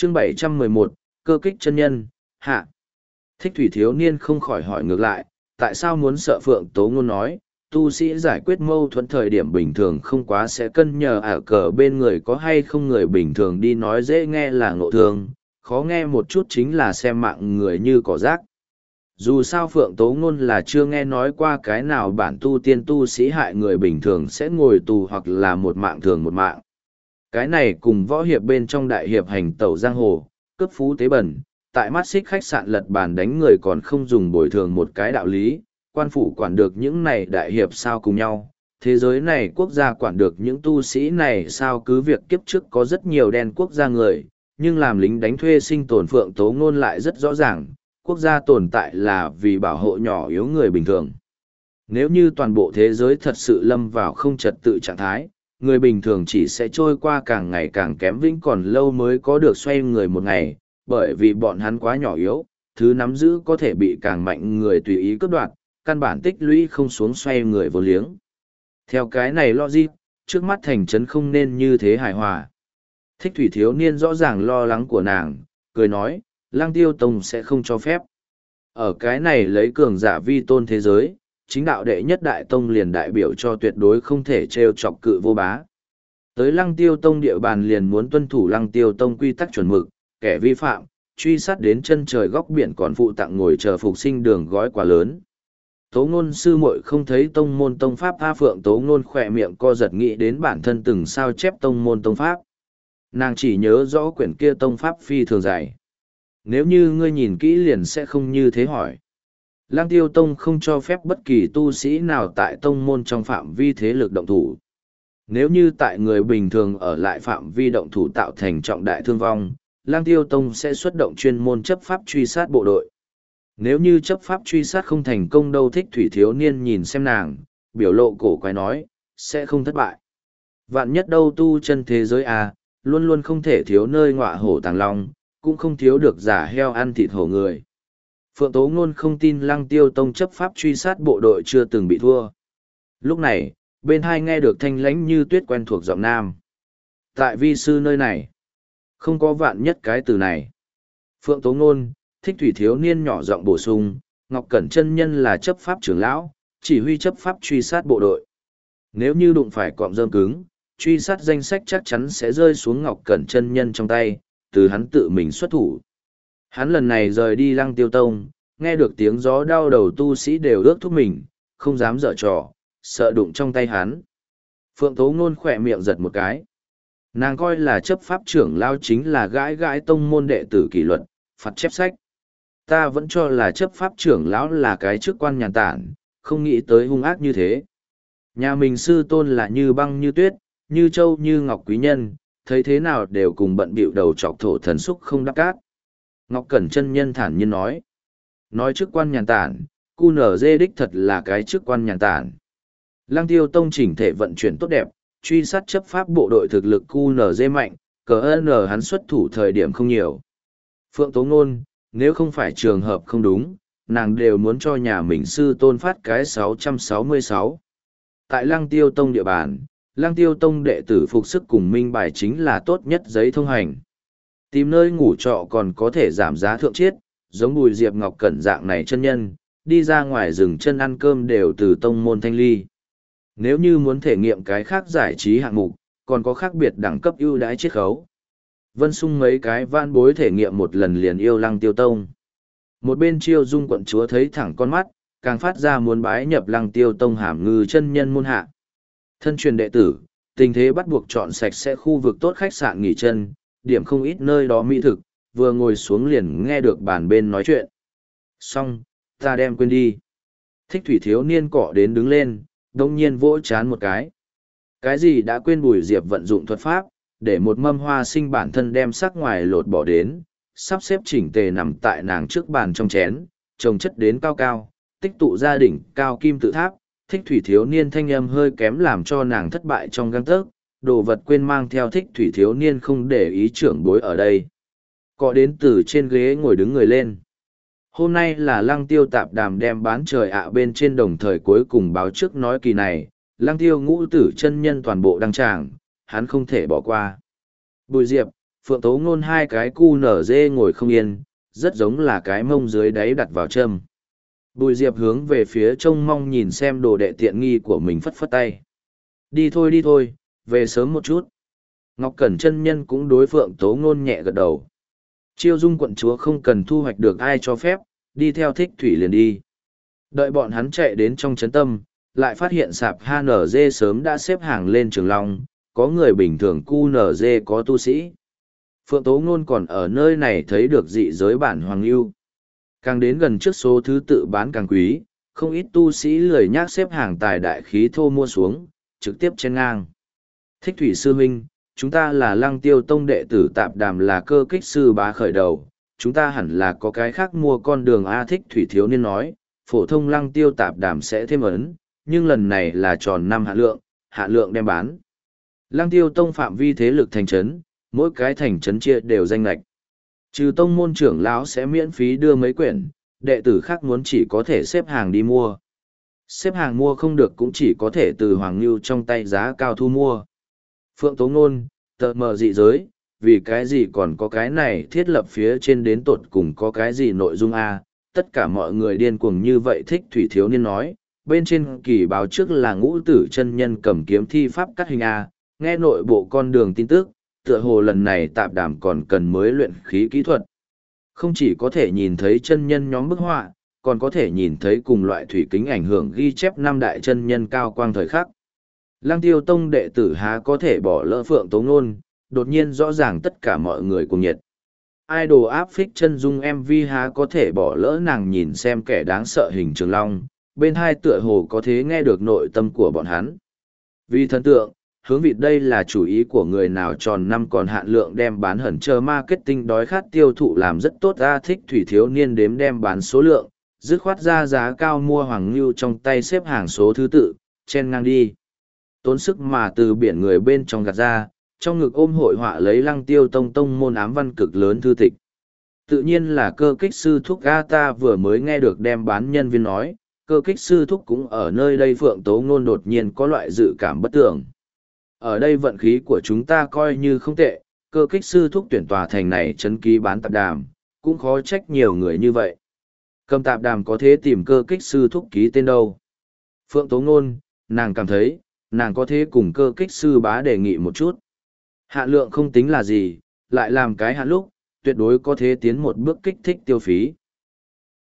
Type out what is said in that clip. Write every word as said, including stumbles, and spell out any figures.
chương bảy trăm mười một, cơ kích chân nhân, hạ. Thích thủy thiếu niên không khỏi hỏi ngược lại, tại sao muốn sợ Phượng Tố Ngôn nói, tu sĩ giải quyết mâu thuẫn thời điểm bình thường không quá sẽ cân nhờ ở cờ bên người có hay không người bình thường đi nói dễ nghe là ngộ thương, khó nghe một chút chính là xem mạng người như cỏ rác. Dù sao Phượng Tố Ngôn là chưa nghe nói qua cái nào bản tu tiên tu sĩ hại người bình thường sẽ ngồi tù hoặc là một mạng thường một mạng. Cái này cùng võ hiệp bên trong đại hiệp hành tẩu giang hồ, cướp phú tế bẩn, tại mắt xích khách sạn lật bàn đánh người còn không dùng bồi thường một cái đạo lý, quan phủ quản được những này đại hiệp sao cùng nhau. Thế giới này quốc gia quản được những tu sĩ này sao cứ việc kiếp trước có rất nhiều đen quốc gia người, nhưng làm lính đánh thuê sinh tồn Phượng Tố Ngôn lại rất rõ ràng, quốc gia tồn tại là vì bảo hộ nhỏ yếu người bình thường. Nếu như toàn bộ thế giới thật sự lâm vào không trật tự trạng thái, người bình thường chỉ sẽ trôi qua càng ngày càng kém vĩnh còn lâu mới có được xoay người một ngày, bởi vì bọn hắn quá nhỏ yếu, thứ nắm giữ có thể bị càng mạnh người tùy ý cướp đoạt, căn bản tích lũy không xuống xoay người vô liếng. Theo cái này logic, trước mắt thành trấn không nên như thế hài hòa. Thích thủy thiếu niên rõ ràng lo lắng của nàng, cười nói, Lăng Tiêu Tông sẽ không cho phép. Ở cái này lấy cường giả vi tôn thế giới, chính đạo đệ nhất đại tông liền đại biểu cho tuyệt đối không thể trêu chọc cự vô bá. Tới Lăng Tiêu Tông địa bàn liền muốn tuân thủ Lăng Tiêu Tông quy tắc chuẩn mực, kẻ vi phạm, truy sát đến chân trời góc biển còn phụ tặng ngồi chờ phục sinh đường gói quà lớn. Tố Ngôn sư muội không thấy tông môn tông pháp A Phượng Tố Ngôn khỏe miệng co giật nghĩ đến bản thân từng sao chép tông môn tông pháp. Nàng chỉ nhớ rõ quyển kia tông pháp phi thường dài. Nếu như ngươi nhìn kỹ liền sẽ không như thế hỏi. Lăng Tiêu Tông không cho phép bất kỳ tu sĩ nào tại tông môn trong phạm vi thế lực động thủ. Nếu như tại người bình thường ở lại phạm vi động thủ tạo thành trọng đại thương vong, Lăng Tiêu Tông sẽ xuất động chuyên môn chấp pháp truy sát bộ đội. Nếu như chấp pháp truy sát không thành công đâu Thích thủy thiếu niên nhìn xem nàng, biểu lộ cổ quái nói, sẽ không thất bại. Vạn nhất đâu tu chân thế giới à, luôn luôn không thể thiếu nơi ngọa hổ tàng long, cũng không thiếu được giả heo ăn thịt hổ người. Phượng Tố Ngôn không tin Lăng Tiêu Tông chấp pháp truy sát bộ đội chưa từng bị thua. Lúc này, bên hai nghe được thanh lãnh như tuyết quen thuộc giọng nam. Tại vi sư nơi này, không có vạn nhất cái từ này. Phượng Tố Ngôn, Thích thủy thiếu niên nhỏ giọng bổ sung, Ngọc Cẩn chân nhân là chấp pháp trưởng lão, chỉ huy chấp pháp truy sát bộ đội. Nếu như đụng phải cọm rơm cứng, truy sát danh sách chắc chắn sẽ rơi xuống Ngọc Cẩn chân nhân trong tay, từ hắn tự mình xuất thủ. Hắn lần này rời đi Lăng Tiêu Tông, nghe được tiếng gió đau đầu tu sĩ đều ước thúc mình, không dám dở trò, sợ đụng trong tay hắn. Phượng Tố Ngôn khỏe miệng giật một cái. Nàng coi là chấp pháp trưởng lao chính là gãi gãi tông môn đệ tử kỷ luật, phạt chép sách. Ta vẫn cho là chấp pháp trưởng lão là cái chức quan nhàn tản, không nghĩ tới hung ác như thế. Nhà mình sư tôn là như băng như tuyết, như châu như ngọc quý nhân, thấy thế nào đều cùng bận bịu đầu chọc thổ thần xúc không đắc cát. Ngọc Cẩn chân nhân thản nhiên nói. Nói chức quan nhàn tản, cu nở dê đích thật là cái chức quan nhàn tản. Lăng Tiêu Tông chỉnh thể vận chuyển tốt đẹp, truy sát chấp pháp bộ đội thực lực cu nở dê mạnh, cờ ơn hắn xuất thủ thời điểm không nhiều. Phượng Tố Ngôn, nếu không phải trường hợp không đúng, nàng đều muốn cho nhà mình sư tôn phát cái sáu trăm sáu mươi sáu. Tại Lăng Tiêu Tông địa bàn, Lăng Tiêu Tông đệ tử phục sức cùng minh bài chính là tốt nhất giấy thông hành. Tìm nơi ngủ trọ còn có thể giảm giá thượng chiết, giống Bùi Diệp Ngọc Cẩn dạng này chân nhân, đi ra ngoài rừng chân ăn cơm đều từ tông môn thanh ly. Nếu như muốn thể nghiệm cái khác giải trí hạng mục, còn có khác biệt đẳng cấp ưu đãi chiết khấu. Vân Sung mấy cái van bối thể nghiệm một lần liền yêu Lăng Tiêu Tông. Một bên Chiêu Dung quận chúa thấy thẳng con mắt, càng phát ra muốn bái nhập Lăng Tiêu Tông hàm ngư chân nhân môn hạ. Thân truyền đệ tử, tình thế bắt buộc chọn sạch sẽ khu vực tốt khách sạn nghỉ chân, điểm không ít nơi đó mỹ thực, vừa ngồi xuống liền nghe được bàn bên nói chuyện. Xong, ta đem quên đi. Thích thủy thiếu niên cọ đến đứng lên, đông nhiên vỗ chán một cái. Cái gì đã quên Bùi Diệp vận dụng thuật pháp, để một mâm hoa sinh bản thân đem sắc ngoài lột bỏ đến, sắp xếp chỉnh tề nằm tại nàng trước bàn trong chén, trồng chất đến cao cao, tích tụ gia đỉnh cao kim tự tháp. Thích thủy thiếu niên thanh âm hơi kém làm cho nàng thất bại trong găng tớc, đồ vật quên mang theo thích thủy thiếu niên không để ý trưởng bối ở đây. Cọ đến từ trên ghế ngồi đứng người lên. Hôm nay là Lăng Tiêu tạp đàm đem bán trời ạ bên trên đồng thời cuối cùng báo trước nói kỳ này, Lăng Tiêu ngũ tử chân nhân toàn bộ đăng tràng, hắn không thể bỏ qua. Bùi Diệp, Phượng Tố Ngôn hai cái cu nở dê ngồi không yên, rất giống là cái mông dưới đáy đặt vào châm. Bùi Diệp hướng về phía trông mong nhìn xem đồ đệ tiện nghi của mình phất phất tay. Đi thôi đi thôi, về sớm một chút. Ngọc Cẩn chân nhân cũng đối Phượng Tố Ngôn nhẹ gật đầu. Chiêu Dung quận chúa không cần thu hoạch được ai cho phép, đi theo Thích Thủy liền đi. Đợi bọn hắn chạy đến trong trấn tâm, lại phát hiện sạp hát en giê sớm đã xếp hàng lên Trường Long, có người bình thường cu nở dê có tu sĩ. Phượng Tố Ngôn còn ở nơi này thấy được dị giới bản Hoàng Lưu. Càng đến gần trước số thứ tự bán càng quý, không ít tu sĩ lười nhác xếp hàng tài đại khí thô mua xuống, trực tiếp chen ngang. Thích Thủy sư huynh, chúng ta là Lăng Tiêu Tông đệ tử Tạp Đàm là cơ kích sư bá khởi đầu, chúng ta hẳn là có cái khác mua con đường A. Thích Thủy thiếu niên nói, phổ thông Lăng Tiêu Tạp Đàm sẽ thêm ấn, nhưng lần này là tròn năm hạ lượng, hạ lượng đem bán. Lăng Tiêu Tông phạm vi thế lực thành trấn, mỗi cái thành trấn chia đều danh lệch. Trừ tông môn trưởng lão sẽ miễn phí đưa mấy quyển, đệ tử khác muốn chỉ có thể xếp hàng đi mua. Xếp hàng mua không được cũng chỉ có thể từ Hoàng Nưu trong tay giá cao thu mua. Phượng Tố Ngôn, tờ mờ dị giới, vì cái gì còn có cái này thiết lập phía trên đến tột cùng có cái gì nội dung a? Tất cả mọi người điên cuồng như vậy. Thích Thủy thiếu niên nói, bên trên kỳ báo trước là ngũ tử chân nhân cầm kiếm thi pháp cắt hình a, nghe nội bộ con đường tin tức, tựa hồ lần này Tạp Đàm còn cần mới luyện khí kỹ thuật. Không chỉ có thể nhìn thấy chân nhân nhóm bức họa, còn có thể nhìn thấy cùng loại thủy kính ảnh hưởng ghi chép năm đại chân nhân cao quang thời khắc. Lăng Tiêu Tông đệ tử há có thể bỏ lỡ Phượng Tố Ngôn, đột nhiên rõ ràng tất cả mọi người cùng nhiệt. Idol áp phích chân dung em vê há có thể bỏ lỡ nàng nhìn xem kẻ đáng sợ hình Trường Long, bên hai tựa hồ có thể nghe được nội tâm của bọn hắn. Vì thần tượng, hướng vịt đây là chủ ý của người nào tròn năm còn hạn lượng đem bán hẩn chờ marketing đói khát tiêu thụ làm rất tốt ra. Thích Thủy thiếu niên đếm đem bán số lượng, dứt khoát ra giá cao mua Hoàng Ngưu trong tay xếp hàng số thứ tự, chen ngang đi. Tốn sức mà từ biển người bên trong gạt ra, trong ngực ôm hội họa lấy Lăng Tiêu Tông tông môn ám văn cực lớn thư tịch. Tự nhiên là cơ kích sư thúc ga ta vừa mới nghe được đem bán nhân viên nói, cơ kích sư thúc cũng ở nơi đây. Phượng Tố Ngôn đột nhiên có loại dự cảm bất tưởng. Ở đây vận khí của chúng ta coi như không tệ, cơ kích sư thúc tuyển tòa thành này chấn ký bán Tạp Đàm, cũng khó trách nhiều người như vậy. Cầm Tạp Đàm có thể tìm cơ kích sư thúc ký tên đâu. Phượng Tố Ngôn, nàng cảm thấy, nàng có thể cùng cơ kích sư bá đề nghị một chút. Hạn lượng không tính là gì, lại làm cái hạn lúc, tuyệt đối có thể tiến một bước kích thích tiêu phí.